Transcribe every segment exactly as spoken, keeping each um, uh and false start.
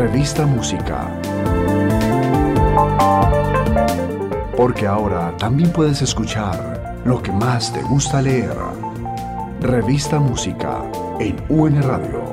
Revista Música. Porque ahora también puedes escuchar lo que más te gusta leer. Revista Música en U N Radio.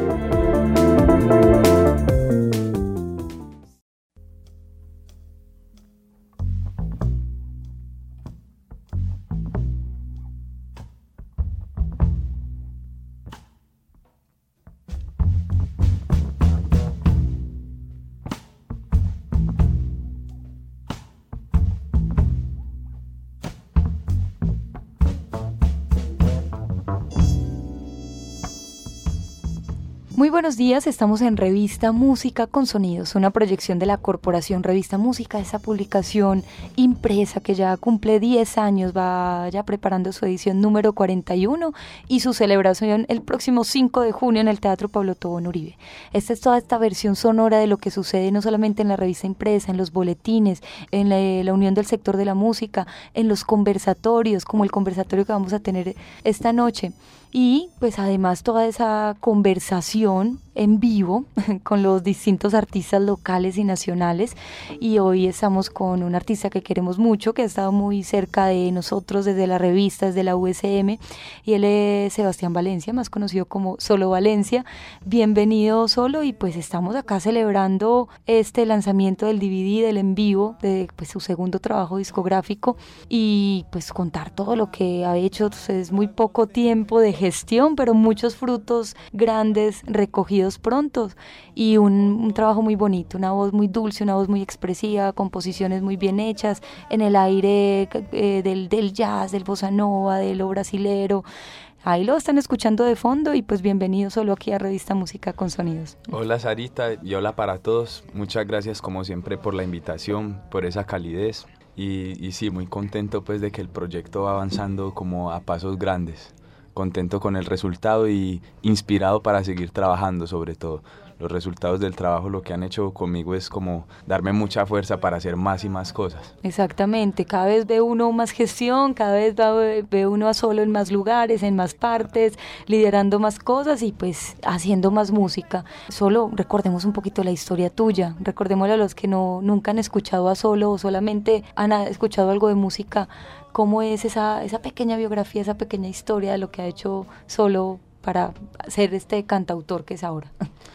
Muy buenos días, estamos en Revista Música con Sonidos, una proyección de la Corporación Revista Música, esa publicación impresa que ya cumple diez años, va ya preparando su edición número cuarenta y uno y su celebración el próximo cinco de junio en el Teatro Pablo Tobón Uribe. Esta es toda esta versión sonora de lo que sucede no solamente en la revista impresa, en los boletines, en la, la unión del sector de la música, en los conversatorios, como el conversatorio que vamos a tener esta noche. Y pues además toda esa conversación en vivo con los distintos artistas locales y nacionales, y hoy estamos con un artista que queremos mucho, que ha estado muy cerca de nosotros desde la revista, desde la U S M, y él es Sebastián Valencia, más conocido como Solo Valencia. Bienvenido, Solo, y pues estamos acá celebrando este lanzamiento del D V D, del en vivo, de pues su segundo trabajo discográfico, y pues contar todo lo que ha hecho. Pues, es muy poco tiempo de gestión, pero muchos frutos grandes recogidos pronto, y un, un trabajo muy bonito, una voz muy dulce, una voz muy expresiva, composiciones muy bien hechas en el aire eh, del, del jazz, del bossa nova, de lo brasilero. Ahí lo están escuchando de fondo, y pues bienvenido Solo aquí a Revista Música con Sonidos. Hola Sarita y hola para todos, muchas gracias como siempre por la invitación, por esa calidez, y, y sí, muy contento pues de que el proyecto va avanzando como a pasos grandes. Contento con el resultado y inspirado para seguir trabajando. Sobre todo los resultados del trabajo lo que han hecho conmigo es como darme mucha fuerza para hacer más y más cosas. Exactamente, cada vez ve uno más gestión, cada vez ve, ve uno a Solo en más lugares, en más partes, liderando más cosas y pues haciendo más música. Solo recordemos un poquito la historia tuya, recordémosle a los que no nunca han escuchado a Solo o solamente han escuchado algo de música. ¿Cómo es esa, esa pequeña biografía, esa pequeña historia de lo que ha hecho Solo para ser este cantautor que es ahora?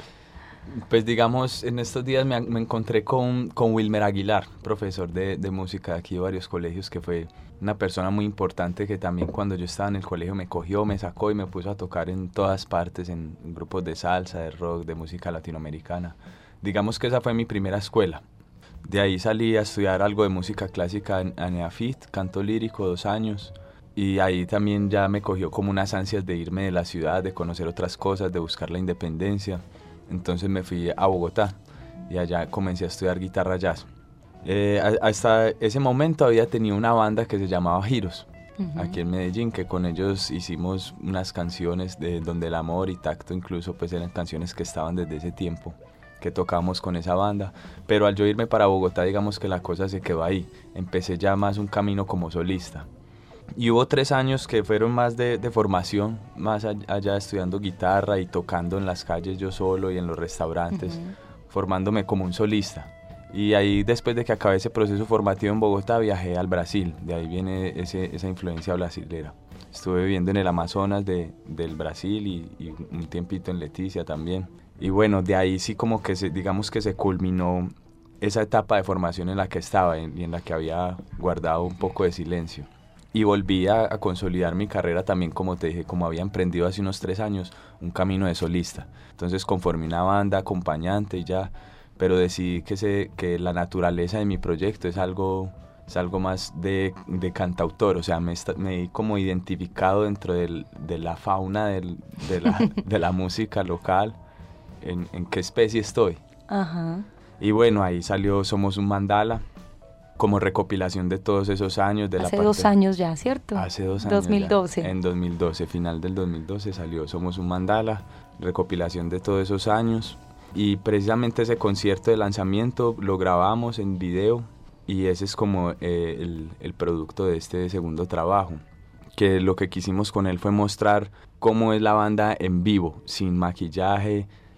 Pues digamos, en estos días me, me encontré con, con Wilmer Aguilar, profesor de, de música de aquí de varios colegios, que fue una persona muy importante que también cuando yo estaba en el colegio me cogió, me sacó y me puso a tocar en todas partes, en, en grupos de salsa, de rock, de música latinoamericana. Digamos que esa fue mi primera escuela. De ahí salí a estudiar algo de música clásica en, en EAFIT, canto lírico, dos años. Y ahí también ya me cogió como unas ansias de irme de la ciudad, de conocer otras cosas, de buscar la independencia. Entonces me fui a Bogotá y allá comencé a estudiar guitarra jazz. Eh, hasta ese momento había tenido una banda que se llamaba Giros, uh-huh. aquí en Medellín, que con ellos hicimos unas canciones de donde el amor y tacto incluso pues eran canciones que estaban desde ese tiempo, que tocamos con esa banda, pero al yo irme para Bogotá, digamos que la cosa se quedó ahí. Empecé ya más un camino como solista. Y hubo tres años que fueron más de, de formación, más allá estudiando guitarra y tocando en las calles yo solo y en los restaurantes, uh-huh. formándome como un solista. Y ahí, después de que acabé ese proceso formativo en Bogotá, viajé al Brasil. De ahí viene ese, esa influencia brasilera. Estuve viviendo en el Amazonas de, del Brasil y, y un tiempito en Leticia también. Y bueno, de ahí sí como que se, digamos que se culminó esa etapa de formación en la que estaba y en la que había guardado un poco de silencio. Y volví a, a consolidar mi carrera también, como te dije, como había emprendido hace unos tres años, un camino de solista. Entonces conformé una banda, acompañante y ya, pero decidí que, se, que la naturaleza de mi proyecto es algo, es algo más de, de cantautor, o sea, me, me he como identificado dentro del, de la fauna del, de, la, de la música local. En, en qué especie estoy. Ajá. Y bueno, ahí salió Somos un Mandala, como recopilación de todos esos años. De Hace la parte, dos años ya, ¿cierto? Hace dos años dos mil doce. Ya. En dos mil doce, final del dos mil doce salió Somos un Mandala, recopilación de todos esos años. Y precisamente ese concierto de lanzamiento lo grabamos en video y ese es como eh, el, el producto de este segundo trabajo. Que lo que quisimos con él fue mostrar cómo es la banda en vivo, sin maquillaje,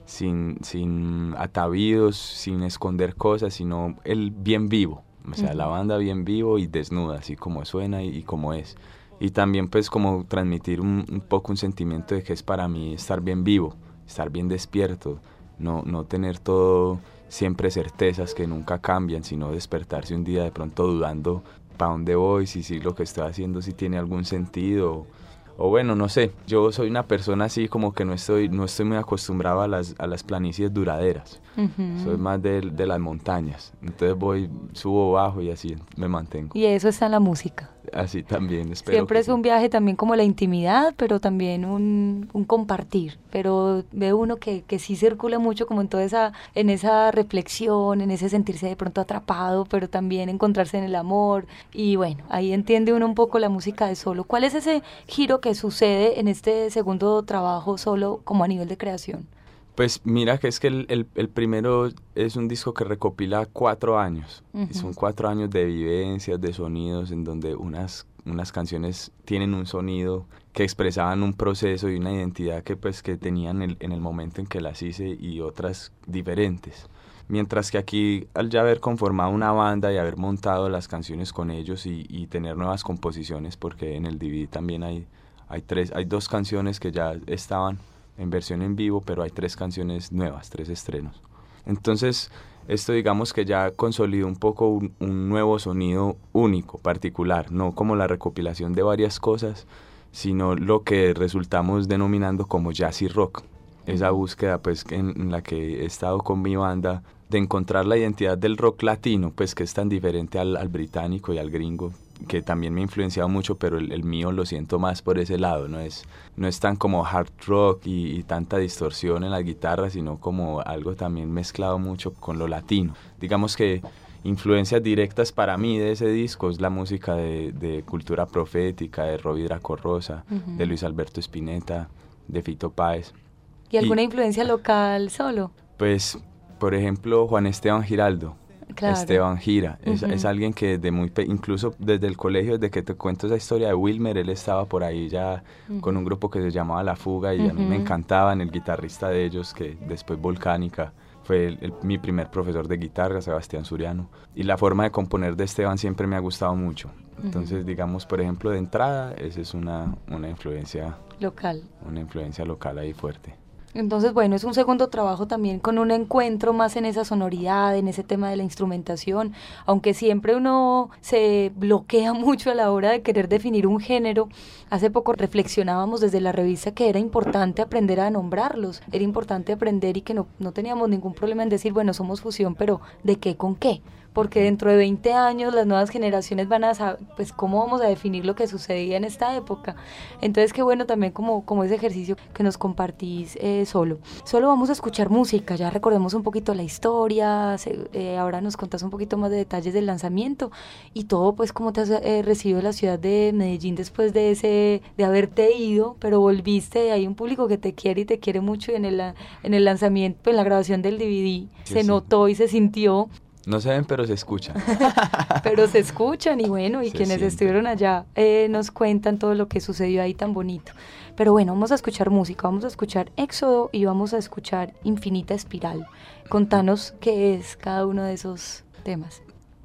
sin, sin atavíos, sin esconder cosas, sino el bien vivo. O sea, uh-huh. la banda bien vivo y desnuda, así como suena y, y como es. Y también pues como transmitir un, un poco un sentimiento de que es para mí estar bien vivo, estar bien despierto, no, no tener todo siempre certezas que nunca cambian, sino despertarse un día de pronto dudando para dónde voy, si sí lo que estoy haciendo si tiene algún sentido. O bueno, no sé, yo soy una persona así como que no estoy, no estoy muy acostumbrado a las, a las planicies duraderas. Uh-huh. Soy más de, de las montañas. Entonces voy, subo, bajo y así me mantengo. Y eso está en la música. Así también, espero. Siempre es sí. un viaje también como la intimidad, pero también un, un compartir. Pero ve uno que, que sí circula mucho como en toda esa, en esa reflexión, en ese sentirse de pronto atrapado, pero también encontrarse en el amor. Y bueno, ahí entiende uno un poco la música de Solo. ¿Cuál es ese giro que sucede en este segundo trabajo Solo como a nivel de creación? Pues mira que es que el, el, el primero es un disco que recopila cuatro años. Uh-huh. Son cuatro años de vivencias, de sonidos, en donde unas, unas canciones tienen un sonido que expresaban un proceso y una identidad que, pues, que tenían el, en el momento en que las hice y otras diferentes. Mientras que aquí, al ya haber conformado una banda y haber montado las canciones con ellos y, y tener nuevas composiciones, porque en el D V D también hay, hay, tres, hay dos canciones que ya estaban en versión en vivo, pero hay tres canciones nuevas, tres estrenos. Entonces, esto digamos que ya consolidó un poco un, un nuevo sonido único, particular, no como la recopilación de varias cosas, sino lo que resultamos denominando como jazz y rock. Esa búsqueda pues en, en la que he estado con mi banda de encontrar la identidad del rock latino, pues que es tan diferente al, al británico y al gringo, que también me ha influenciado mucho, pero el, el mío lo siento más por ese lado, no es, no es tan como hard rock y, y tanta distorsión en la guitarra, sino como algo también mezclado mucho con lo latino. Digamos que influencias directas para mí de ese disco es la música de, de Cultura Profética, de Robbie Draco Rosa, uh-huh. de Luis Alberto Spinetta, de Fito Páez. ¿Y alguna y, influencia local Solo? Pues, por ejemplo, Juan Esteban Giraldo. Claro. Esteban Gira, es, uh-huh. es alguien que de muy pe- incluso desde el colegio, desde que te cuento esa historia de Wilmer, él estaba por ahí ya uh-huh. con un grupo que se llamaba La Fuga y uh-huh. a mí me encantaban, el guitarrista de ellos, que después Volcánica, fue el, el, mi primer profesor de guitarra, Sebastián Suriano, y la forma de componer de Esteban siempre me ha gustado mucho. Entonces, uh-huh. digamos, por ejemplo, de entrada, esa es una, una influencia local. Una influencia local ahí fuerte. Entonces, bueno, es un segundo trabajo también con un encuentro más en esa sonoridad, en ese tema de la instrumentación, aunque siempre uno se bloquea mucho a la hora de querer definir un género. Hace poco reflexionábamos desde la revista que era importante aprender a nombrarlos, era importante aprender y que no, no teníamos ningún problema en decir, bueno, somos fusión, pero ¿de qué con qué? Porque dentro de veinte años las nuevas generaciones van a saber, pues, cómo vamos a definir lo que sucedía en esta época. Entonces, qué bueno también como, como ese ejercicio que nos compartís eh, Solo. Solo vamos a escuchar música, ya recordemos un poquito la historia, se, eh, ahora nos contás un poquito más de detalles del lanzamiento y todo, pues, cómo te has eh, recibido la ciudad de Medellín después de ese, de haberte ido, pero volviste, hay un público que te quiere y te quiere mucho y en el, en el lanzamiento, en la grabación del D V D, sí, se sí. notó y se sintió. No se ven, pero se escuchan. Pero se escuchan y bueno, y se quienes siente. Estuvieron allá eh, nos cuentan todo lo que sucedió ahí tan bonito. Pero bueno, vamos a escuchar música, vamos a escuchar Éxodo y vamos a escuchar Infinita Espiral. Contanos qué es cada uno de esos temas.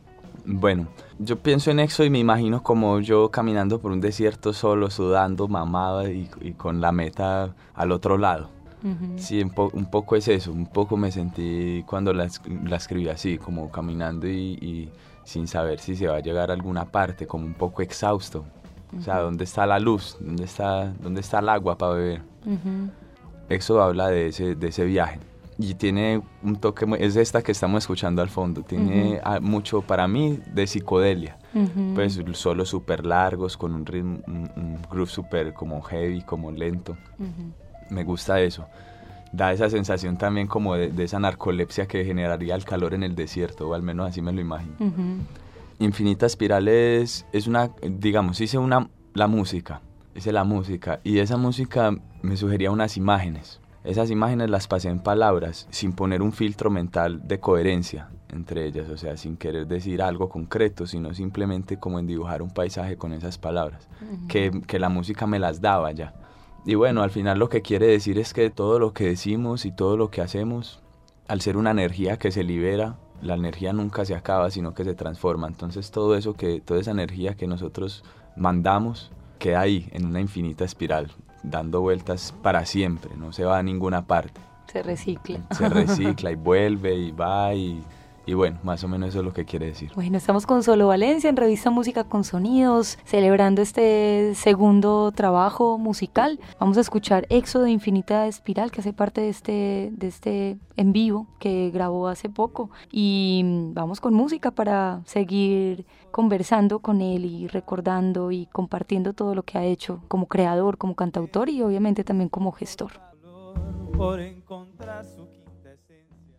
Bueno, yo pienso en Éxodo y me imagino como yo caminando por un desierto solo, sudando, mamado y, y con la meta al otro lado. Uh-huh. Sí, un, po- un poco es eso, un poco me sentí cuando la, la escribí así, como caminando y, y sin saber si se va a llegar a alguna parte, como un poco exhausto. Uh-huh. O sea, ¿dónde está la luz? ¿Dónde está, dónde está el agua para beber? Uh-huh. Éxodo habla de ese, de ese viaje y tiene un toque, es esta que estamos escuchando al fondo, tiene uh-huh. mucho para mí de psicodelia. Uh-huh. Pues solos súper largos, con un ritmo, un, un groove súper como heavy, como lento. Uh-huh. Me gusta eso, da esa sensación también como de, de esa narcolepsia que generaría el calor en el desierto, o al menos así me lo imagino. Uh-huh. Infinita Espiral es, es una, digamos, hice una, la música, hice la música, y esa música me sugería unas imágenes. Esas imágenes las pasé en palabras, sin poner un filtro mental de coherencia entre ellas, o sea, sin querer decir algo concreto, sino simplemente como en dibujar un paisaje con esas palabras, uh-huh. que, que la música me las daba ya. Y bueno, al final lo que quiere decir es que todo lo que decimos y todo lo que hacemos, al ser una energía que se libera, la energía nunca se acaba, sino que se transforma. Entonces todo eso que, toda esa energía que nosotros mandamos queda ahí en una infinita espiral, dando vueltas para siempre, no se va a ninguna parte. Se recicla. Se recicla y vuelve y va y, y bueno, más o menos eso es lo que quiere decir. Bueno, estamos con Solo Valencia en Revista Música con Sonidos, celebrando este segundo trabajo musical. Vamos a escuchar Éxodo de Infinita Espiral, que hace parte de este, de este en vivo que grabó hace poco. Y vamos con música para seguir conversando con él y recordando y compartiendo todo lo que ha hecho como creador, como cantautor y obviamente también como gestor. Por encontrar su quinta esencia.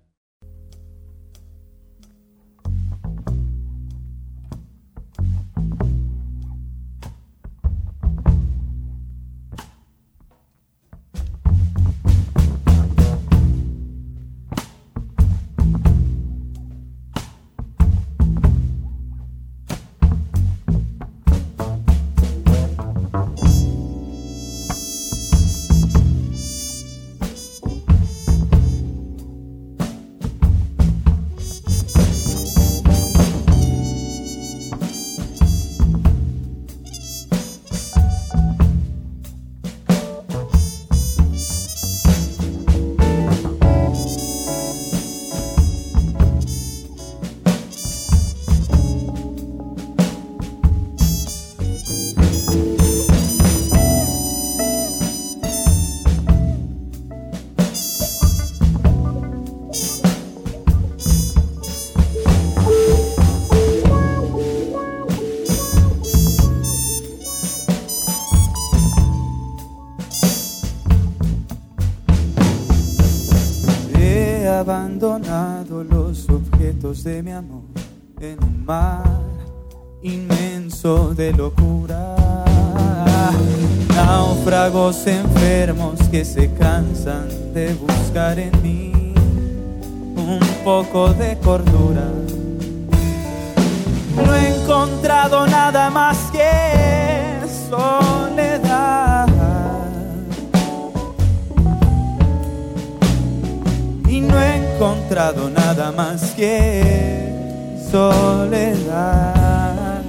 Abandonado los objetos de mi amor en un mar inmenso de locura. Náufragos enfermos que se cansan de buscar en mí un poco de cordura. No he encontrado nada más que soledad. Y no he encontrado nada más que soledad.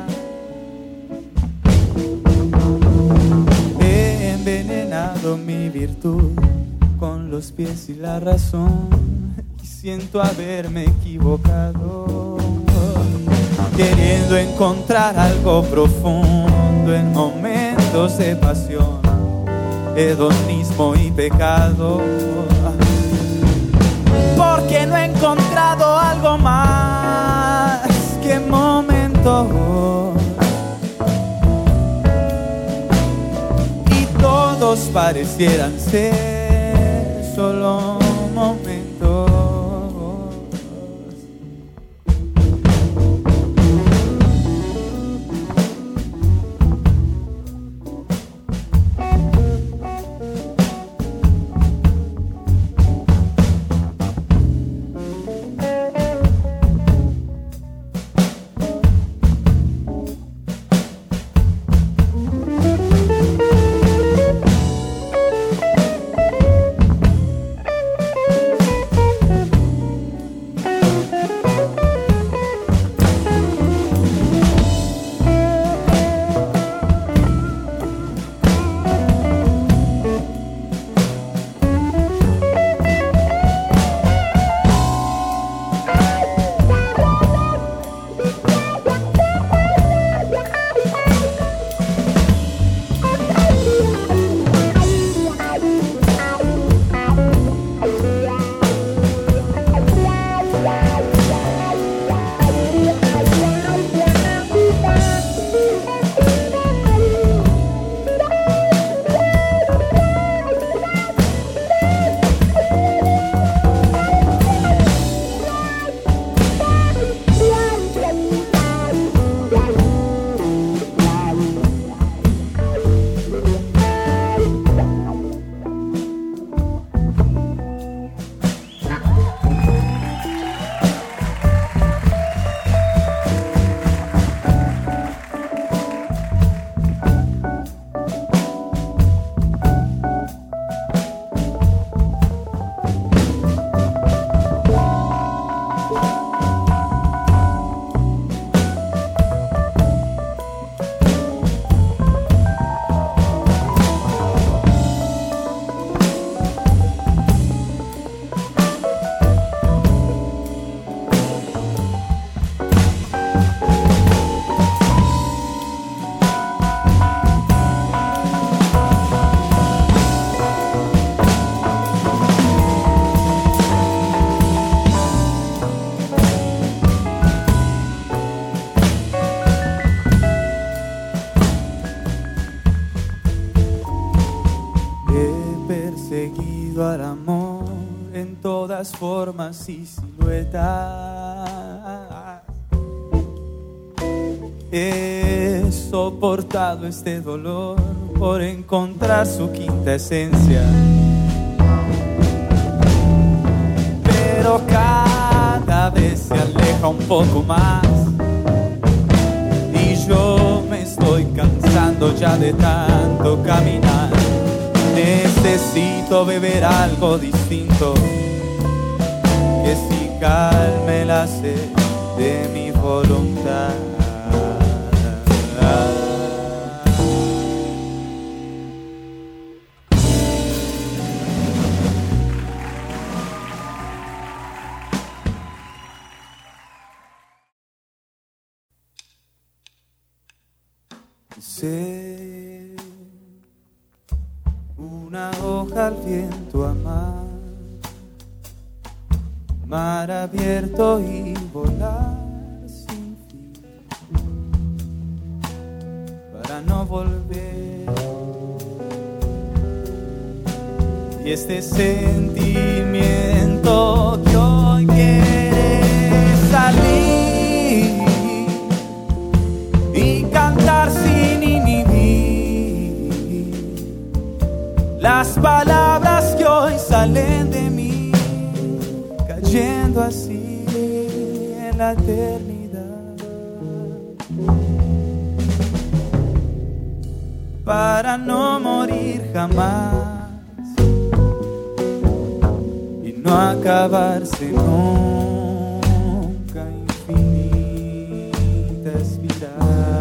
He envenenado mi virtud con los pies y la razón y siento haberme equivocado, queriendo encontrar algo profundo en momentos de pasión, hedonismo y pecado. Porque no he encontrado algo más que momentos, y todos parecieran ser solo momentos. aprendido al amor en todas formas y siluetas. He soportado este dolor por encontrar su quinta esencia, pero cada vez se aleja un poco más y yo me estoy cansando ya de tanto caminar. Necesito beber algo distinto que sí calme la sed de mi voluntad. Sé una hoja al viento amar, mar abierto y volar sin fin, para no volver. Y este sentimiento que hoy quiere salir y cantar sin inhibir las palabras que hoy salen de mí, cayendo así en la eternidad, para no morir jamás y no acabarse nunca, infinita espiral.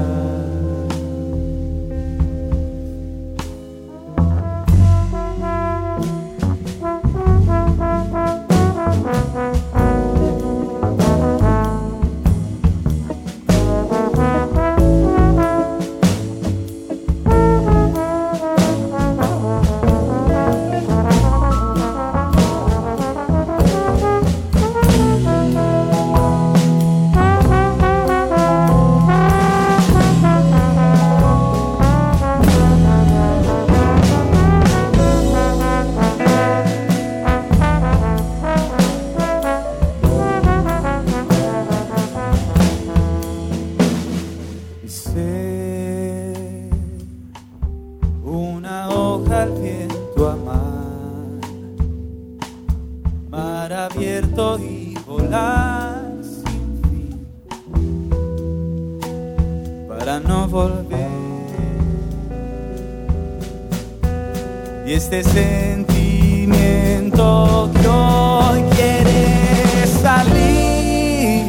Y este sentimiento que hoy quiere salir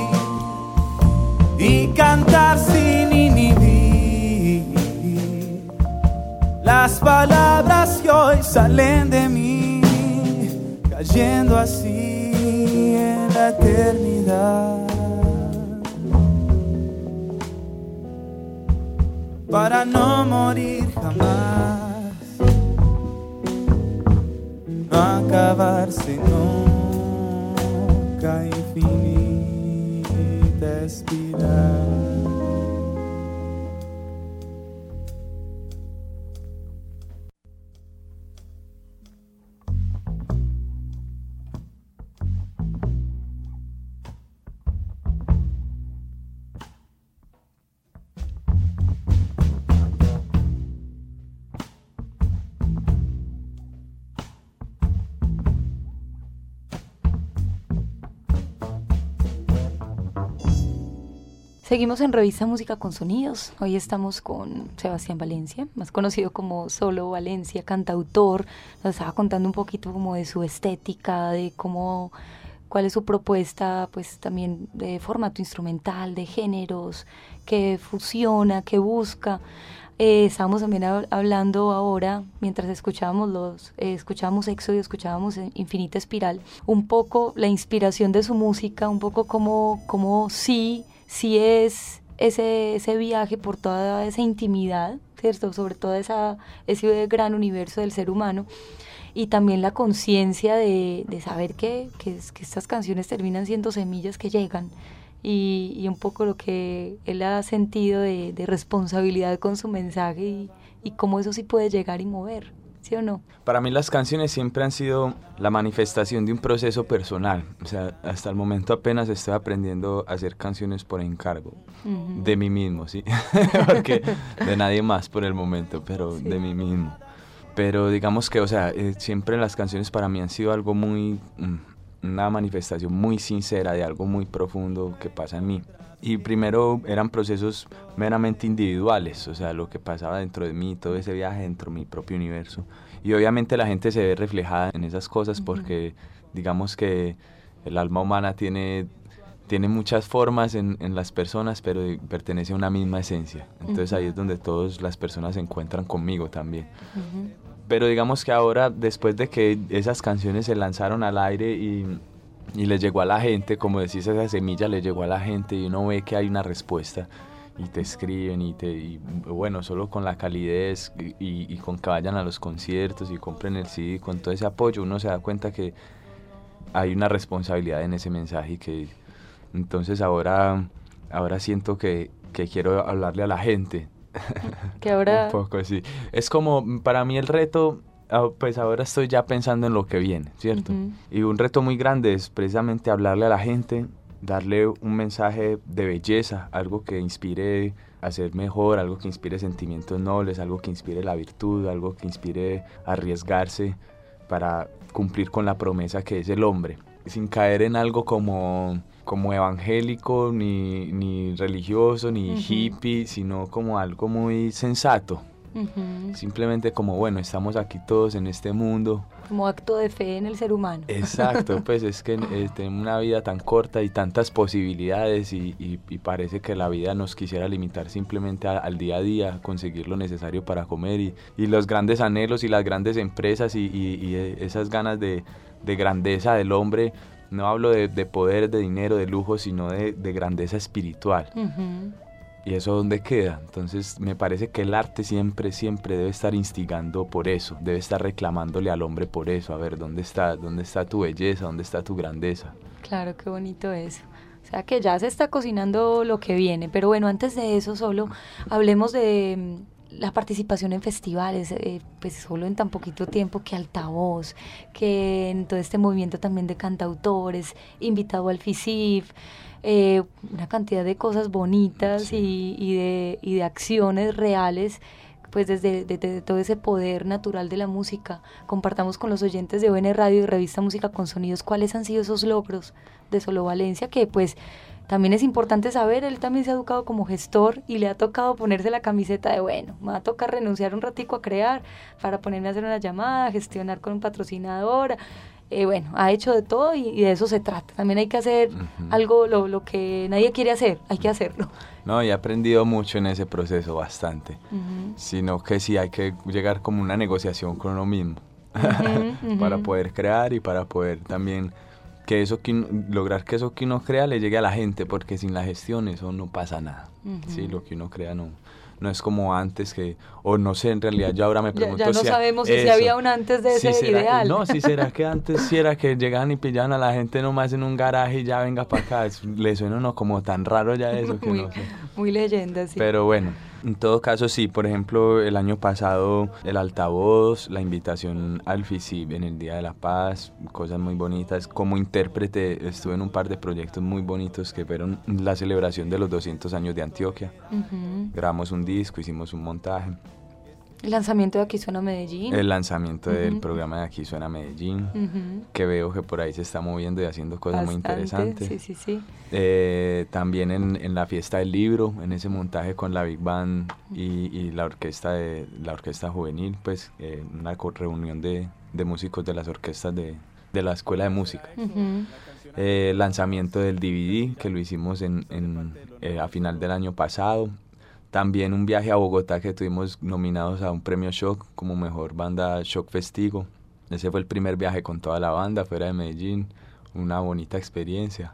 y cantar sin inhibir las palabras que hoy salen de mí, cayendo así en la eternidad, para no morir jamás, no acabarse nunca, infinita espiral. Seguimos en Revista Música con Sonidos. Hoy estamos con Sebastián Valencia, más conocido como Solo Valencia, cantautor. Nos estaba contando un poquito como de su estética, de cómo, cuál es su propuesta, pues también de formato instrumental, de géneros, que fusiona, que busca. Eh, estábamos también hab- hablando ahora, mientras escuchábamos los, eh, escuchábamos Éxodo, escuchábamos Infinita Espiral, un poco la inspiración de su música, un poco como, como sí, sí es ese, ese viaje por toda esa intimidad, ¿cierto? Sobre todo esa, ese gran universo del ser humano, y también la conciencia de, de saber que, que, que estas canciones terminan siendo semillas que llegan. Y, y un poco lo que él ha sentido de, de responsabilidad con su mensaje y, y cómo eso sí puede llegar y mover, ¿sí o no? Para mí las canciones siempre han sido la manifestación de un proceso personal. O sea, hasta el momento apenas estoy aprendiendo a hacer canciones por encargo. Uh-huh. De mí mismo, ¿sí? Porque de nadie más por el momento, pero sí. De mí mismo. Pero digamos que, o sea, eh, siempre las canciones para mí han sido algo muy... Mm, una manifestación muy sincera de algo muy profundo que pasa en mí. Y primero eran procesos meramente individuales, o sea, lo que pasaba dentro de mí, todo ese viaje dentro de mi propio universo. Y obviamente la gente se ve reflejada en esas cosas porque digamos que el alma humana tiene, tiene muchas formas en, en las personas, pero pertenece a una misma esencia. Entonces uh-huh. ahí es donde todas las personas se encuentran conmigo también. Uh-huh. Pero digamos que ahora, después de que esas canciones se lanzaron al aire y... y le llegó a la gente, como decís, esa semilla le llegó a la gente y uno ve que hay una respuesta y te escriben y te y, bueno, solo con la calidez y, y, y con que vayan a los conciertos y compren el C D, con todo ese apoyo uno se da cuenta que hay una responsabilidad en ese mensaje y que entonces ahora ahora siento que, que quiero hablarle a la gente. Que ahora... Un poco, sí. Es como, para mí el reto... pues ahora estoy ya pensando en lo que viene, ¿cierto? Uh-huh. Y un reto muy grande es precisamente hablarle a la gente, darle un mensaje de belleza, algo que inspire a ser mejor, algo que inspire sentimientos nobles, algo que inspire la virtud, algo que inspire a arriesgarse para cumplir con la promesa que es el hombre, sin caer en algo como, como evangélico, ni, ni religioso, ni uh-huh. hippie, sino como algo muy sensato. Uh-huh. Simplemente como, bueno, estamos aquí todos en este mundo. Como acto de fe en el ser humano. Exacto, pues es que eh, tenemos una vida tan corta y tantas posibilidades y, y, y parece que la vida nos quisiera limitar simplemente a, al día a día, conseguir lo necesario para comer y, y los grandes anhelos y las grandes empresas y, y, y esas ganas de, de grandeza del hombre. No hablo de, de poder, de dinero, de lujo, sino de, de grandeza espiritual. Uh-huh. ¿Y eso dónde queda? Entonces me parece que el arte siempre, siempre debe estar instigando por eso, debe estar reclamándole al hombre por eso. A ver, ¿dónde está, dónde está tu belleza? ¿Dónde está tu grandeza? Claro, qué bonito eso. O sea que ya se está cocinando lo que viene. Pero bueno, antes de eso solo hablemos de la participación en festivales, eh, pues solo en tan poquito tiempo, que Altavoz, que en todo este movimiento también de cantautores, invitado al FICIF, eh, una cantidad de cosas bonitas sí. y, y, de, y de acciones reales, pues desde de, de todo ese poder natural de la música. Compartamos con los oyentes de U N Radio y Revista Música con Sonidos cuáles han sido esos logros de Solo Valencia, que pues también es importante saber. Él también se ha educado como gestor y le ha tocado ponerse la camiseta de, bueno, me va a tocar renunciar un ratico a crear para ponerme a hacer una llamada, gestionar con un patrocinador. Eh, bueno, ha hecho de todo y, y de eso se trata. También hay que hacer uh-huh. algo, lo, lo que nadie quiere hacer, hay que hacerlo. No, y he aprendido mucho en ese proceso, bastante. Uh-huh. Sino que sí hay que llegar como una negociación con uno mismo uh-huh, uh-huh. para poder crear y para poder también que eso que, lograr que eso que uno crea le llegue a la gente, porque sin la gestión eso no pasa nada. Uh-huh. Sí, lo que uno crea no... no es como antes que, o no sé, en realidad yo ahora me pregunto ya, ya no si sabemos si, si había un antes de ese si ideal. No, si será que antes sí era que llegaban y pillaban a la gente nomás en un garaje y ya venga para acá. Es, le suena uno como tan raro ya eso que muy, no sé. Muy leyenda, sí. Pero bueno, en todo caso sí, por ejemplo, el año pasado el Altavoz, la invitación al FICIF en el Día de la Paz, cosas muy bonitas. Como intérprete estuve en un par de proyectos muy bonitos que fueron la celebración de los doscientos años de Antioquia. Uh-huh. Grabamos un disco, hicimos un montaje. El lanzamiento de Aquí Suena Medellín. El lanzamiento uh-huh. del programa de Aquí Suena Medellín, uh-huh. que veo que por ahí se está moviendo y haciendo cosas Bastante, muy interesantes. Sí, sí, sí. Eh, también en, en la fiesta del libro, en ese montaje con la Big Band y, y la orquesta de la orquesta juvenil, pues eh, una reunión de, de músicos de las orquestas de, de la Escuela de Música. Uh-huh. Eh, lanzamiento del D V D, que lo hicimos en, en, eh, a final del año pasado. También un viaje a Bogotá que tuvimos nominados a un premio Shock como mejor banda Shock Festivo. Ese fue el primer viaje con toda la banda fuera de Medellín, una bonita experiencia.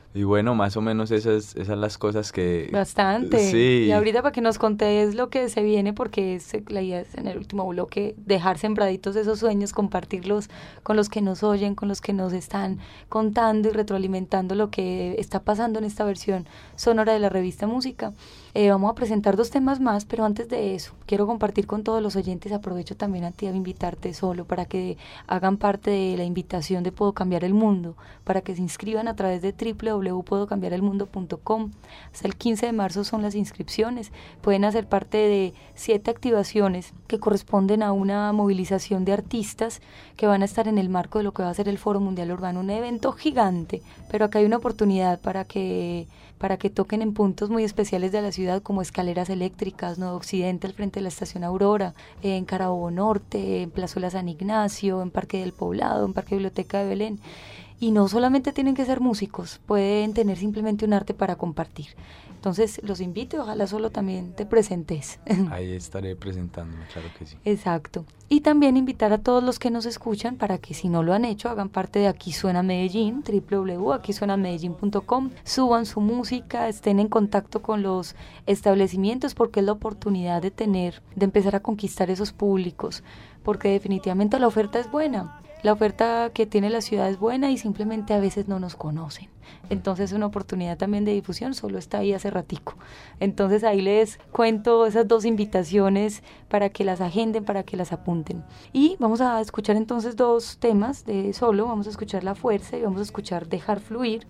Y bueno, más o menos esas, esas las cosas que... Bastante. Sí. Y ahorita para que nos contés lo que se viene, porque es, la idea es en el último bloque dejar sembraditos esos sueños, compartirlos con los que nos oyen, con los que nos están contando y retroalimentando lo que está pasando en esta versión sonora de la revista Música. Eh, vamos a presentar dos temas más, pero antes de eso, quiero compartir con todos los oyentes, aprovecho también a ti a invitarte solo para que hagan parte de la invitación de Puedo Cambiar el Mundo, para que se inscriban a través de doble u doble u doble u punto puedo cambiar el mundo punto com. Hasta el quince de marzo son las inscripciones. Pueden hacer parte de siete activaciones que corresponden a una movilización de artistas que van a estar en el marco de lo que va a ser el Foro Mundial Urbano, un evento gigante, pero acá hay una oportunidad para que para que toquen en puntos muy especiales de la ciudad, como escaleras eléctricas, Nuevo Occidente al frente de la Estación Aurora, en Carabobo Norte, en Plazuela San Ignacio, en Parque del Poblado, en Parque Biblioteca de Belén. Y no solamente tienen que ser músicos, pueden tener simplemente un arte para compartir. Entonces los invito, ojalá solo también te presentes. Ahí estaré presentándome, claro que sí. Exacto. Y también invitar a todos los que nos escuchan para que, si no lo han hecho, hagan parte de Aquí Suena Medellín, doble u doble u doble u punto aquí suena medellín punto com, suban su música, estén en contacto con los establecimientos, porque es la oportunidad de tener, de empezar a conquistar esos públicos, porque definitivamente la oferta es buena. La oferta que tiene la ciudad es buena y simplemente a veces no nos conocen. Entonces una oportunidad también de difusión solo está ahí hace ratico. Entonces ahí les cuento esas dos invitaciones para que las agenden, para que las apunten. Y vamos a escuchar entonces dos temas de solo. Vamos a escuchar La Fuerza y vamos a escuchar Dejar Fluir.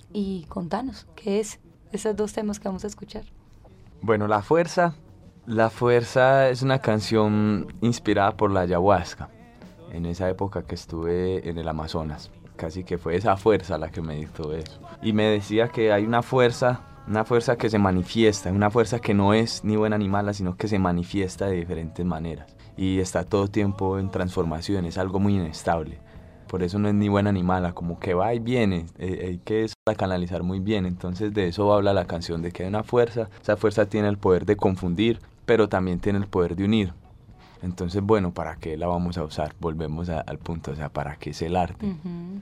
Y contanos, ¿qué es esos dos temas que vamos a escuchar? Bueno, La Fuerza. La Fuerza es una canción inspirada por la ayahuasca. En esa época que estuve en el Amazonas, casi que fue esa fuerza la que me dictó eso. Y me decía que hay una fuerza, una fuerza que se manifiesta, una fuerza que no es ni buena ni mala, sino que se manifiesta de diferentes maneras. Y está todo tiempo en transformación, es algo muy inestable. Por eso no es ni buena ni mala, como que va y viene, eh, hay que canalizar muy bien. Entonces de eso habla la canción, de que hay una fuerza, esa fuerza tiene el poder de confundir, pero también tiene el poder de unir. Entonces, bueno, ¿para qué la vamos a usar? Volvemos a, al punto, o sea, ¿para qué es el arte? Uh-huh.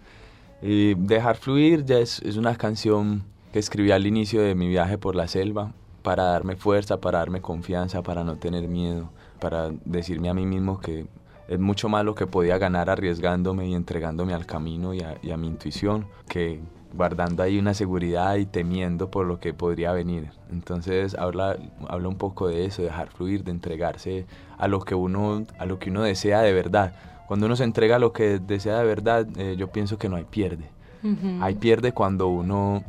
Y Dejar Fluir ya es, es una canción que escribí al inicio de mi viaje por la selva, para darme fuerza, para darme confianza, para no tener miedo, para decirme a mí mismo que es mucho más lo que podía ganar arriesgándome y entregándome al camino y a, y a mi intuición, que guardando ahí una seguridad y temiendo por lo que podría venir. Entonces habla, habla un poco de eso, de dejar fluir, de entregarse a lo que uno, a lo que uno desea de verdad. Cuando uno se entrega a lo que desea de verdad, eh, yo pienso que no hay pierde. Uh-huh. Hay pierde cuando uno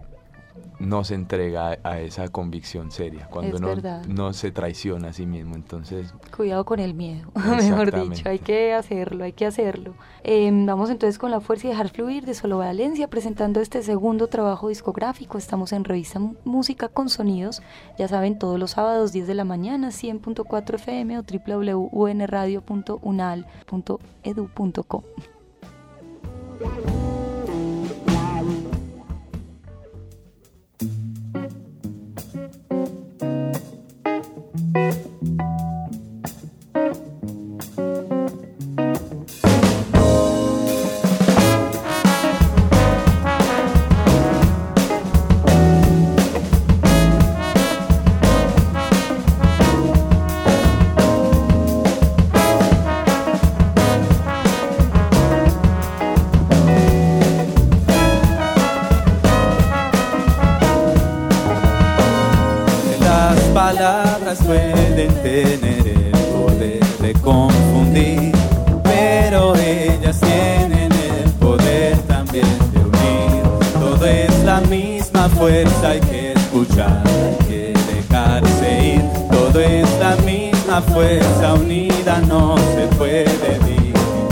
no se entrega a esa convicción seria, cuando uno no se traiciona a sí mismo. Entonces, cuidado con el miedo, mejor dicho, hay que hacerlo, hay que hacerlo. Eh, vamos entonces con La Fuerza y Dejar Fluir de Solo Valencia, presentando este segundo trabajo discográfico. Estamos en Revista Música con Sonidos, ya saben, todos los sábados diez de la mañana, cien punto cuatro F M o doble u doble u doble u punto u n radio punto unal punto e d u punto co. Palabras pueden tener el poder de confundir, pero ellas tienen el poder también de unir. Todo es la misma fuerza, hay que escuchar, hay que dejarse ir. Todo es la misma fuerza, unida no se puede dividir.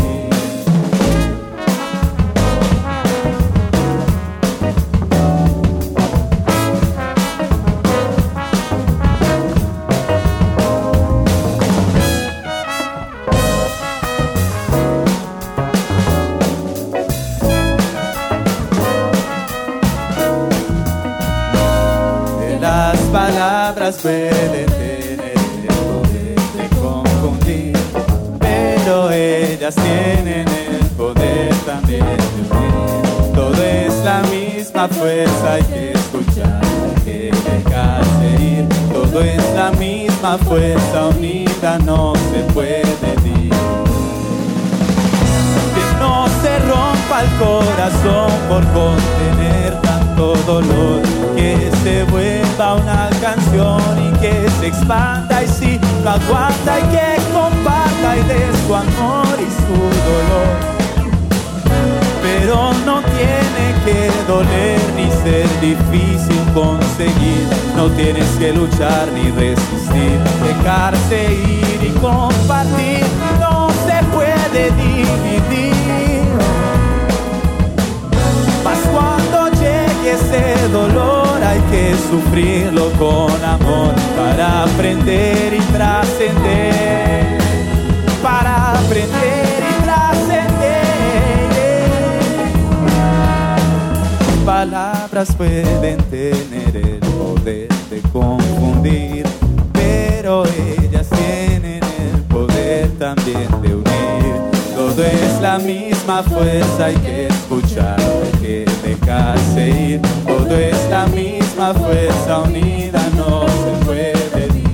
Palabras pueden tener el poder de confundir, pero ellas tienen el poder también de unir. Todo es la misma misma fuerza, hay que escuchar, hay que dejarse ir. Todo es la misma fuerza, unida no se puede dividir. Que no se rompa el corazón por contener tanto dolor, que se vuelva una canción y que se expanda y si lo aguanta y que comparta y de su amor y su dolor. Pero no tiene que doler ni ser difícil conseguir, no tienes que luchar ni resistir, dejarse ir y compartir, no se puede dividir. Mas cuando llegue ese dolor hay que sufrirlo con amor para aprender y trascender, para aprender y trascender. Palabras pueden tener el poder de confundir, pero ellas tienen el poder también de unir. Todo es la misma fuerza, hay que escuchar, hay que dejarse ir. Todo es la misma fuerza, unida no se puede dividir.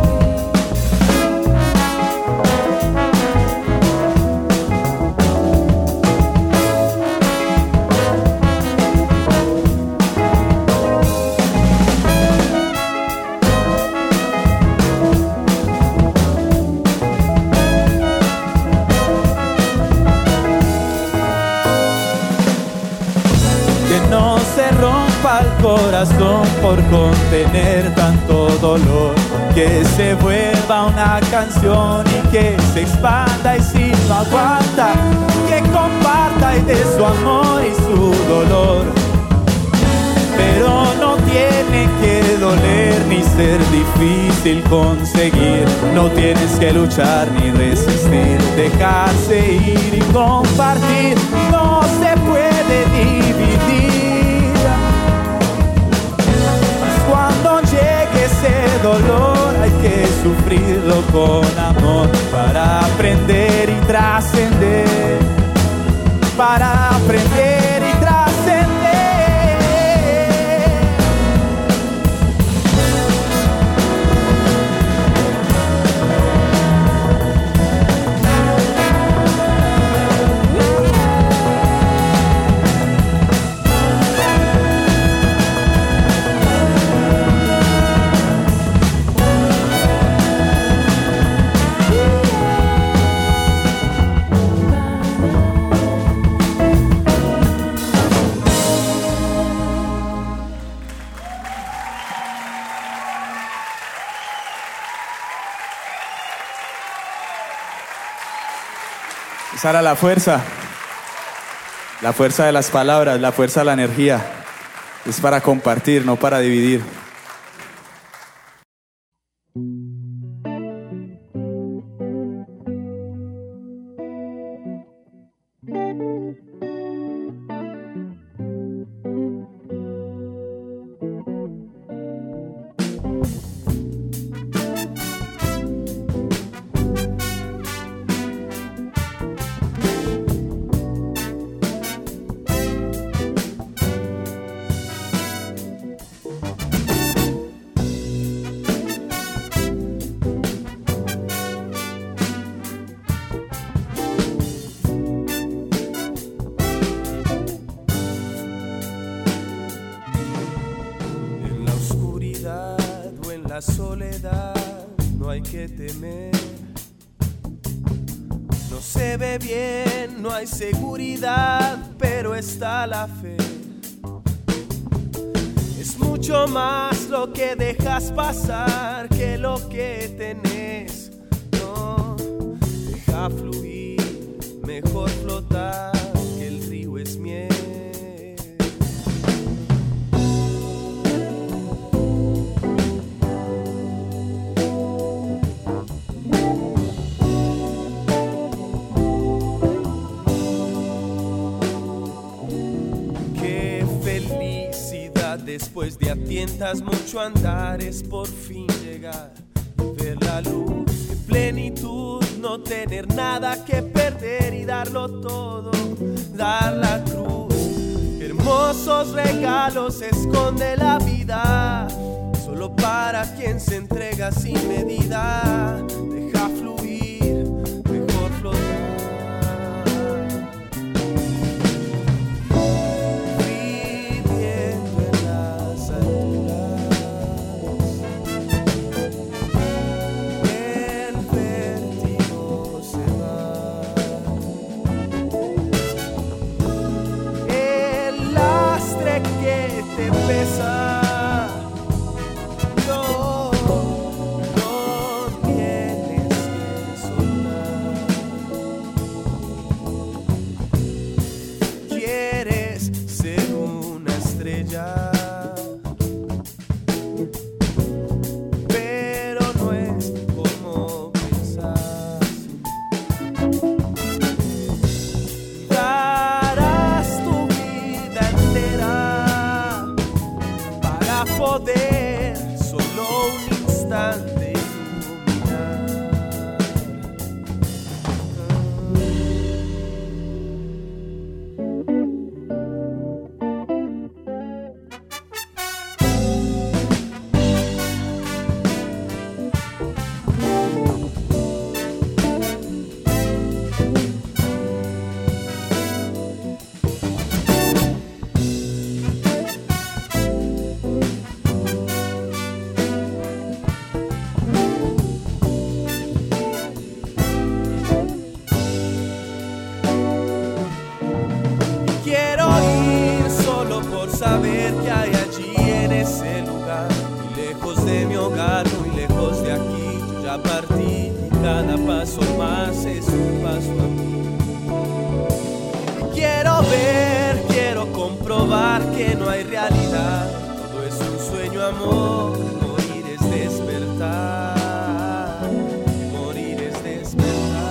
Corazón por contener tanto dolor, que se vuelva una canción y que se expanda y si no aguanta, que comparta y de su amor y su dolor. Pero no tiene que doler ni ser difícil conseguir, no tienes que luchar ni resistir, dejarse ir y compartir, no se puede dividir. Cuando llegue ese dolor hay que sufrirlo con amor para aprender y trascender, para aprender y trascender. Esa era la fuerza, la fuerza de las palabras, la fuerza de la energía. Es para compartir, no para dividir. la soledad no hay que temer. No se ve bien, no hay seguridad, pero está la fe. Es mucho más lo que dejas pasar que lo que tenés. No, deja fluir, mejor flotar, que el río es miel. Después de a tientas mucho andar es por fin llegar, ver la luz en plenitud, no tener nada que perder y darlo todo, dar la cruz. Hermoso hermosos regalos esconde la vida, solo para quien se entrega sin medida. Deja fluir, mejor flotar. Viviendo en las alturas, el vértigo se va. El lastre que te pesa, pero no es como pensás. Darás tu vida entera para poder solo un instante iluminar. Saber que hay allí en ese lugar, muy lejos de mi hogar, muy lejos de aquí. Yo ya partí y cada paso más es un paso a mí. Quiero ver, quiero comprobar que no hay realidad, todo es un sueño, amor. Morir es despertar, morir es despertar.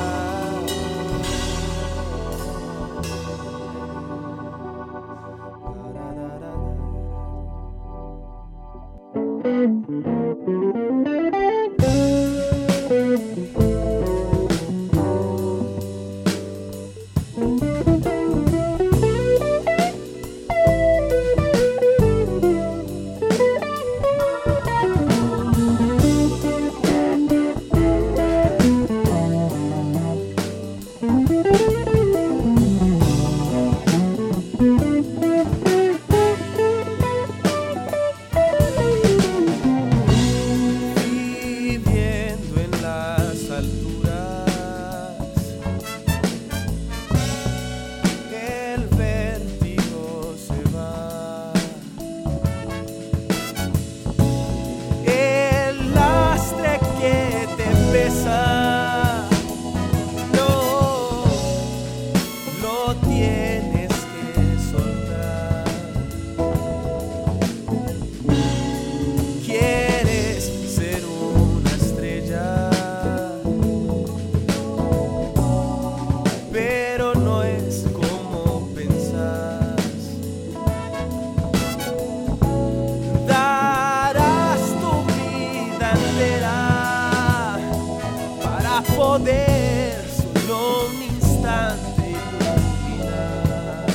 Poder solo un instante iluminar,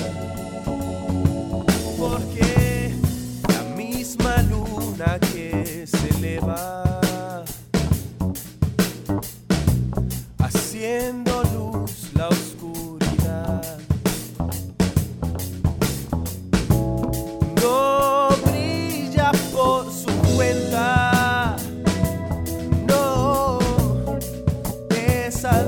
porque la misma luna que se eleva, haciendo luz la oscuridad, no brilla por su cuenta. Esa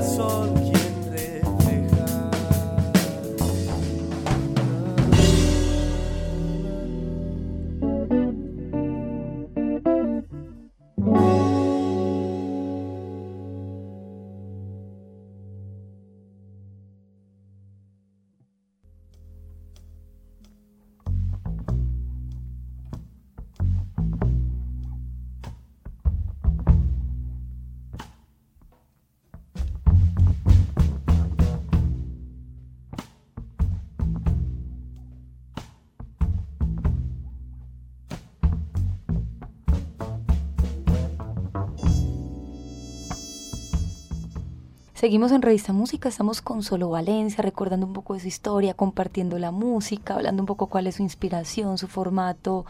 Seguimos en Revista Música, estamos con Solo Valencia, recordando un poco de su historia, compartiendo la música, hablando un poco cuál es su inspiración, su formato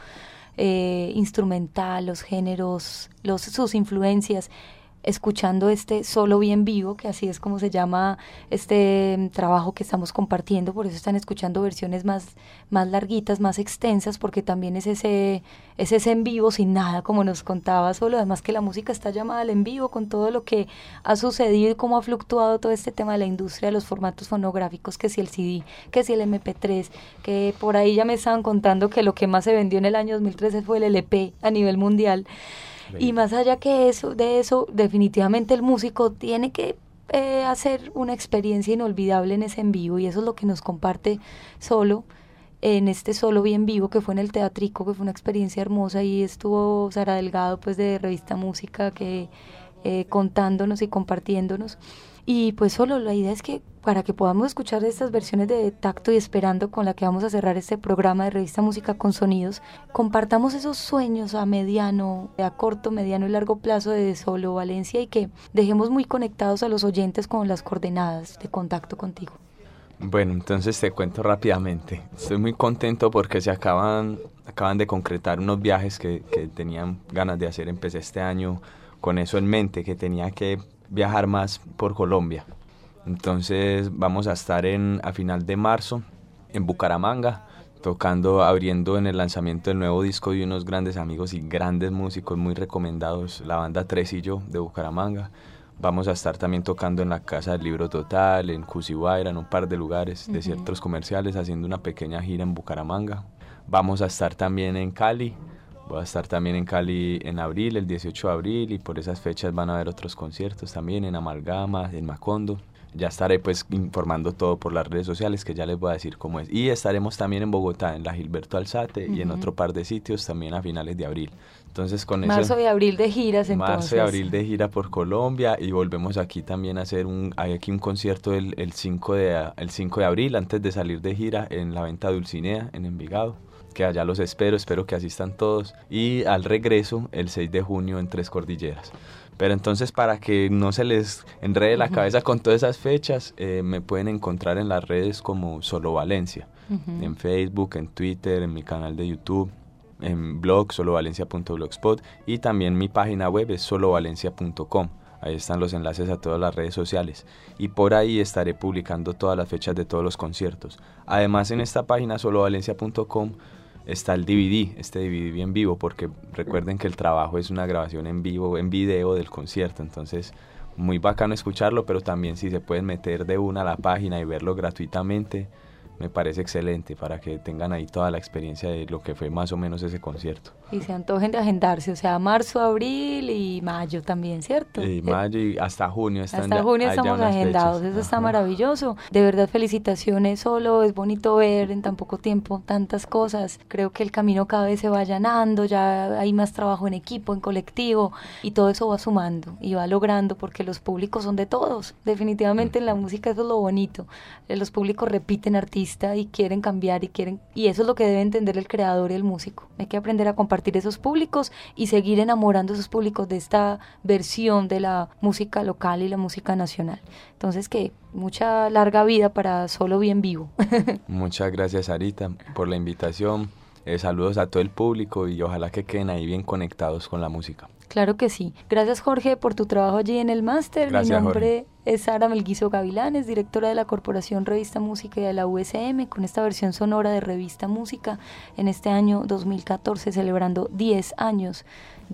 eh, instrumental, los géneros, los, sus influencias, escuchando este Solo Bien Vivo, que así es como se llama este trabajo que estamos compartiendo. Por eso están escuchando versiones más, más larguitas, más extensas, porque también es ese, es ese en vivo sin nada, como nos contaba Solo. Además que la música está llamada al en vivo, con todo lo que ha sucedido y cómo ha fluctuado todo este tema de la industria de los formatos fonográficos, que si el C D, que si el eme pe tres, que por ahí ya me estaban contando que lo que más se vendió en el año dos mil trece fue el ele pe a nivel mundial. Y más allá que eso, de eso, definitivamente el músico tiene que eh, hacer una experiencia inolvidable en ese en vivo, y eso es lo que nos comparte Solo en este Solo Bien Vivo, que fue en el Teatrico, que fue una experiencia hermosa, y estuvo Sara Delgado, pues, de Revista Música, que eh, contándonos y compartiéndonos. Y pues Solo, la idea es que para que podamos escuchar estas versiones de Tacto, y esperando con la que vamos a cerrar este programa de Revista Música con Sonidos, compartamos esos sueños a mediano, a corto, mediano y largo plazo de Solo Valencia, y que dejemos muy conectados a los oyentes con las coordenadas de contacto contigo. Bueno, entonces te cuento rápidamente. Estoy muy contento porque se acaban, acaban de concretar unos viajes que, que tenían ganas de hacer. Empecé este año con eso en mente, que tenía que viajar más por Colombia. Entonces vamos a estar en, a final de marzo en Bucaramanga, tocando, abriendo en el lanzamiento del nuevo disco de unos grandes amigos y grandes músicos muy recomendados, la banda Tresillo de Bucaramanga. Vamos a estar también tocando en la Casa del Libro Total, en Cusibaira, en un par de lugares de uh-huh. centros comerciales, haciendo una pequeña gira en Bucaramanga. Vamos a estar también en Cali. Voy a estar también en Cali en abril, el dieciocho de abril, y por esas fechas van a haber otros conciertos también en Amalgama, en Macondo. Ya estaré pues informando todo por las redes sociales, que ya les voy a decir cómo es. Y estaremos también en Bogotá, en la Gilberto Alzate, uh-huh. y en otro par de sitios también a finales de abril. Entonces con Marzo eso, y abril de giras entonces. Marzo y abril de gira por Colombia, y volvemos aquí también a hacer un, hay aquí un concierto el, el, cinco de, el cinco de abril, antes de salir de gira, en la Venta Dulcinea, en Envigado, que allá los espero, espero que asistan todos, y al regreso el seis de junio en Tres Cordilleras. Pero entonces, para que no se les enrede la uh-huh. cabeza con todas esas fechas, eh, me pueden encontrar en las redes como Solo Valencia, uh-huh. en Facebook, en Twitter, en mi canal de YouTube, en blog solo valencia punto blogspot, y también mi página web es solo valencia punto com. Ahí están los enlaces a todas las redes sociales, y por ahí estaré publicando todas las fechas de todos los conciertos. Además, en esta página solo valencia punto com está el D V D, este D V D en vivo, porque recuerden que el trabajo es una grabación en vivo, en video del concierto. Entonces, muy bacano escucharlo, pero también si se pueden meter de una a la página y verlo gratuitamente, me parece excelente, para que tengan ahí toda la experiencia de lo que fue más o menos ese concierto. Y se antojen de agendarse, o sea, marzo, abril y mayo también, ¿cierto? Y mayo y hasta junio están Hasta ya, junio estamos agendados, fechas. Eso Ajá. está maravilloso. De verdad, felicitaciones, Solo, es bonito ver en tan poco tiempo tantas cosas. Creo que el camino cada vez se va allanando, ya hay más trabajo en equipo, en colectivo, y todo eso va sumando y va logrando, porque los públicos son de todos. Definitivamente en la música eso es lo bonito. Los públicos repiten artista y quieren cambiar y quieren, y eso es lo que debe entender el creador y el músico. Hay que aprender a compartir esos públicos y seguir enamorando a esos públicos de esta versión de la música local y la música nacional. Entonces, que mucha larga vida para Solo Bien Vivo. Muchas gracias, Sarita, por la invitación. Eh, saludos a todo el público, y ojalá que queden ahí bien conectados con la música. Claro que sí. Gracias, Jorge, por tu trabajo allí en el máster. Mi nombre Jorge. es Sara Melguizo Gavilanes, directora de la Corporación Revista Música y de la U S M, con esta versión sonora de Revista Música en este año dos mil catorce, celebrando diez años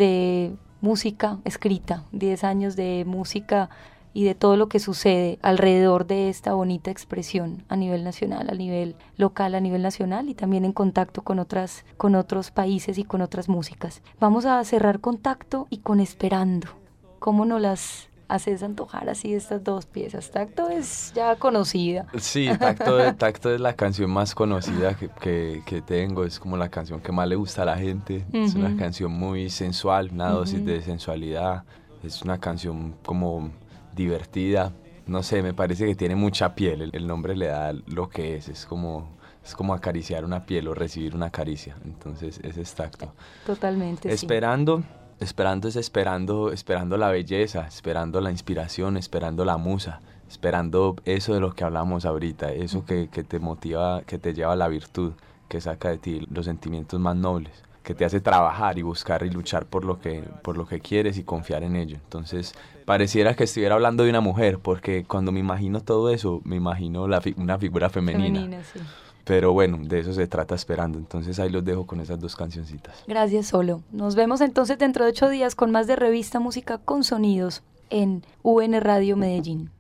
de música escrita, diez años de música y de todo lo que sucede alrededor de esta bonita expresión a nivel nacional, a nivel local, a nivel nacional, y también en contacto con otras, con otros países y con otras músicas. Vamos a cerrar con Tacto y con Esperando. ¿Cómo nos las haces antojar así estas dos piezas? Tacto es ya conocida. Sí, Tacto, Tacto es la canción más conocida que, que, que tengo, es como la canción que más le gusta a la gente. Uh-huh. Es una canción muy sensual, una dosis uh-huh. de sensualidad, es una canción como divertida, no sé, me parece que tiene mucha piel, el, el nombre le da lo que es, es como, es como acariciar una piel o recibir una caricia, entonces ese es Tacto. Totalmente, Esperando, sí. Esperando es esperando, esperando la belleza, esperando la inspiración, esperando la musa, esperando eso de lo que hablamos ahorita, eso que, que te motiva, que te lleva a la virtud, que saca de ti los sentimientos más nobles, que te hace trabajar y buscar y luchar por lo que, por lo que quieres y confiar en ello. Entonces, pareciera que estuviera hablando de una mujer, porque cuando me imagino todo eso, me imagino la fi- una figura femenina. Femenina, sí. Pero bueno, de eso se trata Esperando. Entonces ahí los dejo con esas dos cancioncitas. Gracias, Solo. Nos vemos entonces dentro de ocho días con más de Revista Música con Sonidos en U N Radio Medellín.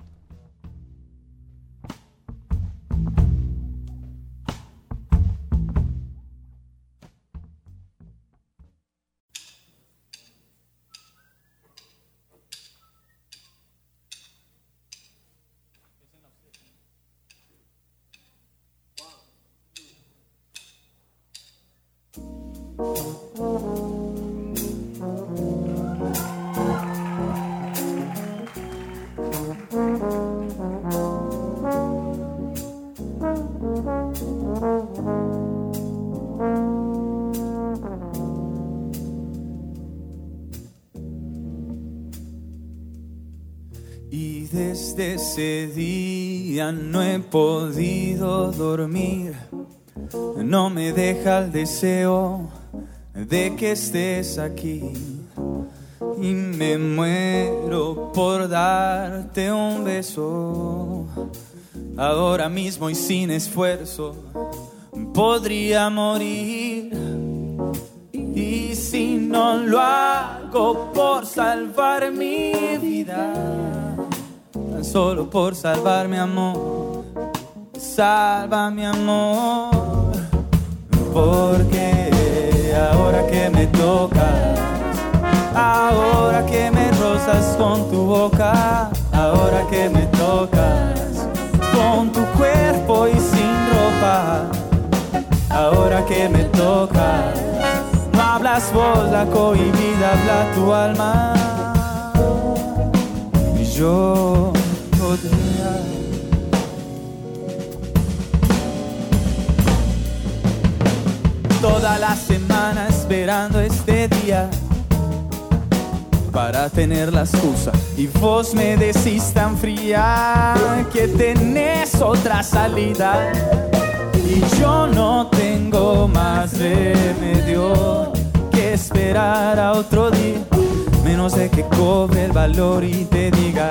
Y desde ese día no he podido dormir. No me deja el deseo de que estés aquí. Y me muero por darte un beso. Ahora mismo y sin esfuerzo podría morir. Y si no lo hago por salvar mi vida, tan solo por salvar mi amor, salva mi amor. Porque ahora que me tocas, ahora que me rozas con tu boca, ahora que me tocas con tu cuerpo y sin ropa, ahora que me tocas, no hablas vos, la cohibida, habla tu alma. Y yo podría toda la semana esperando este día para tener la excusa, y vos me decís tan fría que tenés otra salida. Y yo no tengo más remedio que esperar a otro día, menos de que cobre el valor y te diga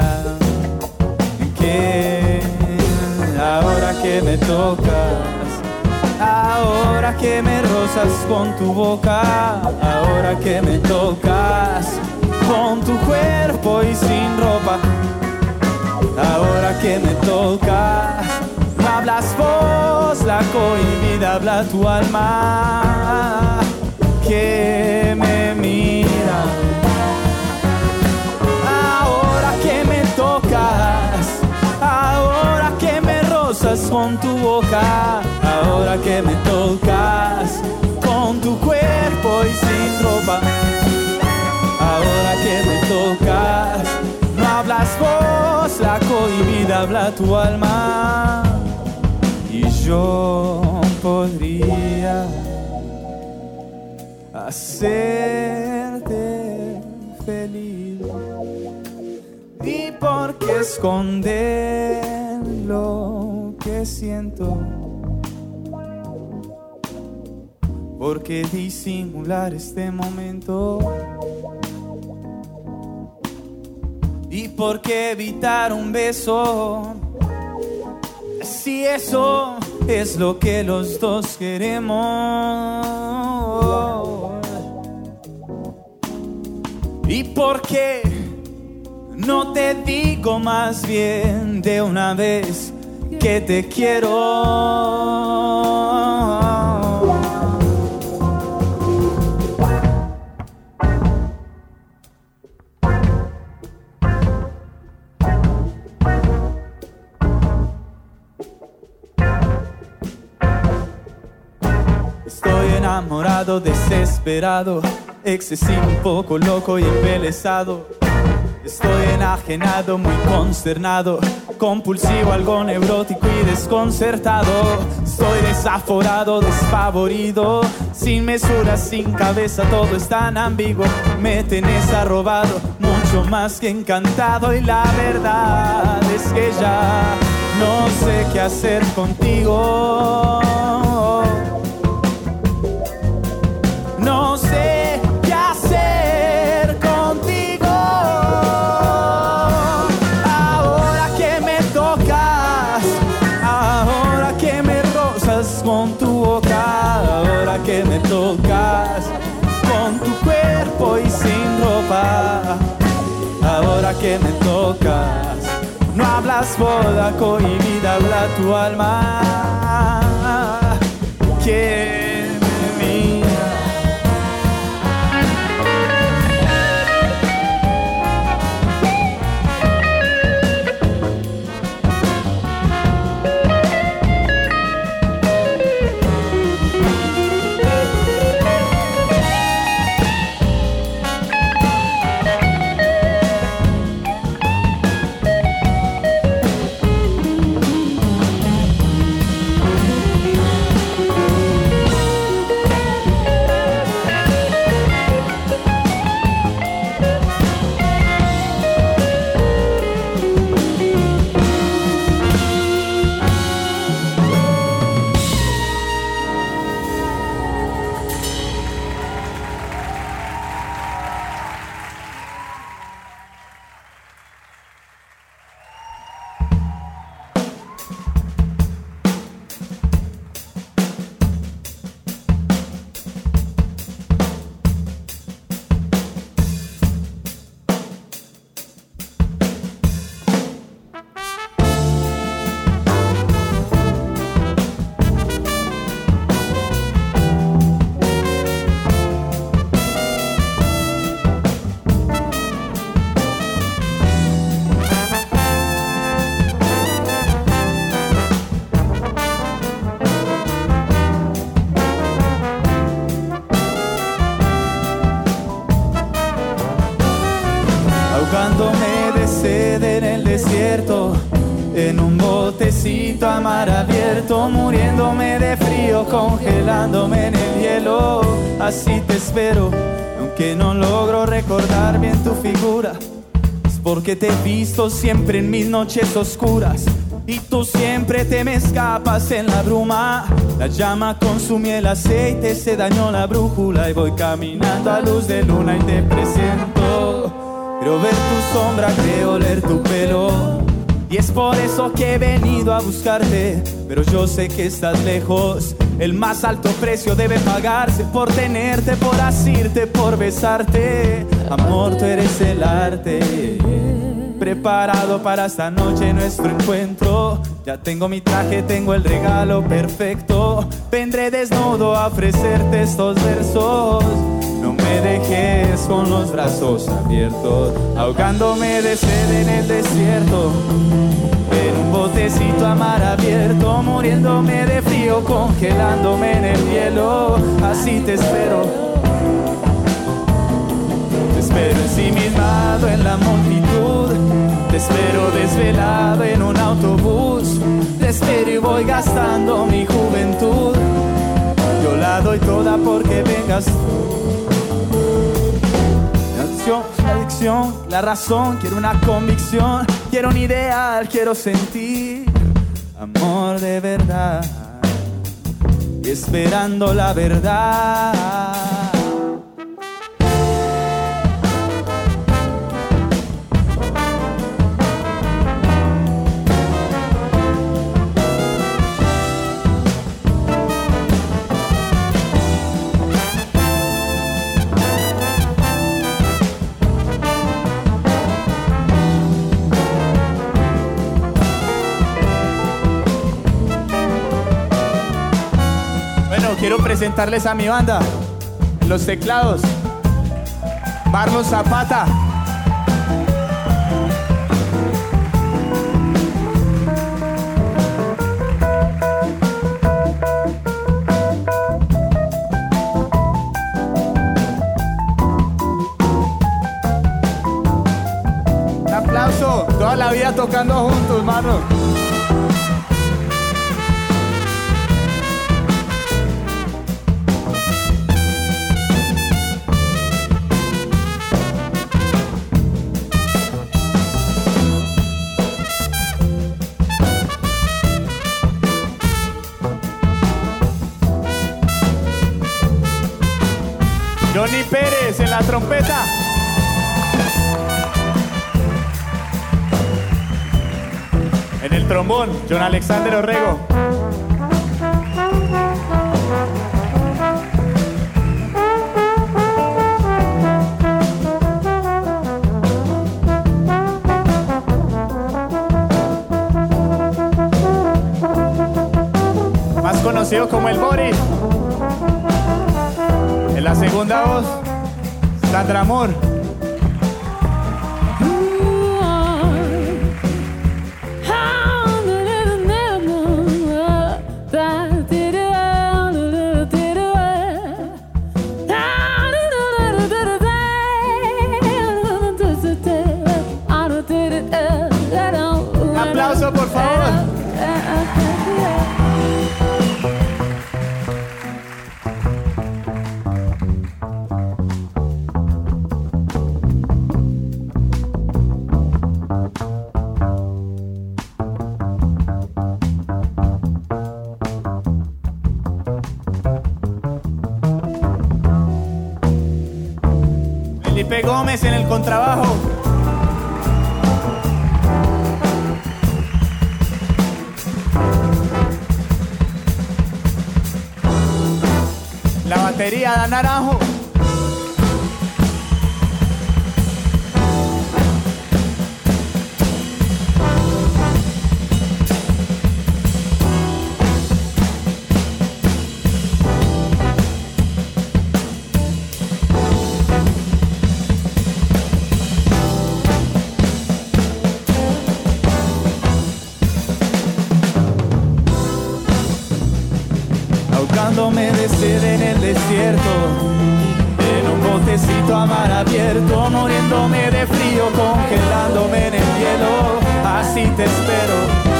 que ahora que me tocas, ahora que me rozas con tu boca, ahora que me tocas con tu cuerpo y sin ropa, ahora que me tocas, no hablas vos, la cohibida, habla tu alma que me mira. Ahora que me tocas, ahora que me rozas con tu boca, ahora que me tocas con tu cuerpo y sin ropa, ahora que me tocas, no hablas vos, la cohibida, habla tu alma. Y yo podría hacerte feliz. ¿Y por qué esconder lo que siento? ¿Por qué disimular este momento? ¿Y por qué evitar un beso? Si eso es lo que los dos queremos. ¿Y por qué no te digo más bien de una vez que te quiero? Estoy enamorado, desesperado, excesivo, un poco loco y embelesado. Estoy enajenado, muy consternado, compulsivo, algo neurótico y desconcertado. Soy desaforado, despavorido, sin mesura, sin cabeza, todo es tan ambiguo. Me tenés arrobado, mucho más que encantado. Y la verdad es que ya no sé qué hacer contigo. No sé qué hacer contigo. Ahora que me tocas, ahora que me rozas con tu boca, ahora que me tocas con tu cuerpo y sin ropa, ahora que me tocas, no hablas boda cohibida, habla tu alma. ¿Quién me mira? ahogándome de sed en el desierto, en un botecito a mar abierto, muriéndome de frío, congelándome en el hielo. Así te espero, aunque no logro recordar bien tu figura, es porque te he visto siempre en mis noches oscuras, y tú siempre te me escapas en la bruma. La llama consumió el aceite, se dañó la brújula, y voy caminando a luz de luna y te presiento. Creo ver tu sombra, creo oler tu pelo, y es por eso que he venido a buscarte. Pero yo sé que estás lejos. El más alto precio debe pagarse por tenerte, por asirte, por besarte. Amor, tú eres el arte preparado para esta noche, nuestro encuentro. Ya tengo mi traje, tengo el regalo perfecto. Vendré desnudo a ofrecerte estos versos. No me dejes con los brazos abiertos, ahogándome de sed en el desierto, en un botecito a mar abierto, muriéndome de frío, congelándome en el hielo. Así te espero, te espero ensimismado en la multitud, te espero desvelado en un autobús, te espero y voy gastando mi juventud. Yo la doy toda porque vengas tú. La adicción, la razón, quiero una convicción, quiero un ideal, quiero sentir amor de verdad, esperando la verdad. Quiero presentarles a mi banda, los teclados, Marlon Zapata. Un aplauso, toda la vida. vida tocando juntos, mano. Johnny Pérez en la trompeta. En el trombón, John Alexander Orrego. Más conocido como el Bori. En la segunda voz, Sandra Amor. Un aplauso, por favor. Felipe Gómez en el contrabajo. La batería da Naranjo. Ahogándome de sed en el desierto, en un botecito a mar abierto, muriéndome de frío, congelándome en el hielo. Así te espero,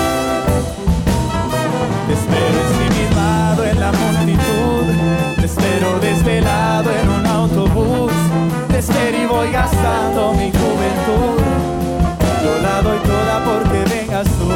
te espero ensimismado en la multitud, te espero desvelado en un autobús, te espero y voy gastando mi juventud. Yo la doy toda porque vengas tú.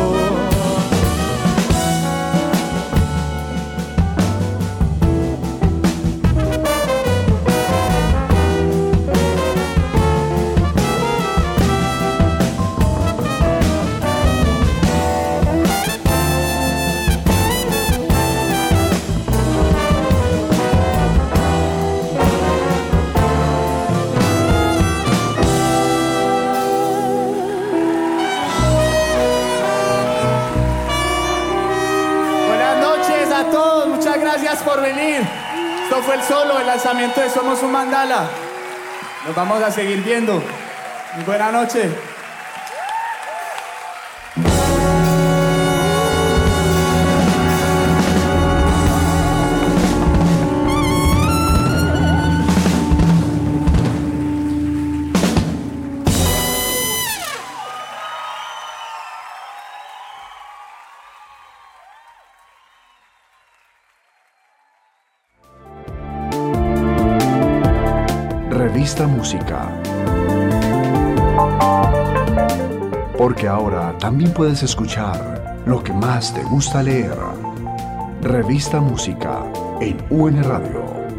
Gracias por venir. Esto fue el solo, el lanzamiento de Somos un Mandala. Nos vamos a seguir viendo. Muy buena noche. Revista Música. Porque ahora también puedes escuchar lo que más te gusta leer. Revista Música en U N Radio.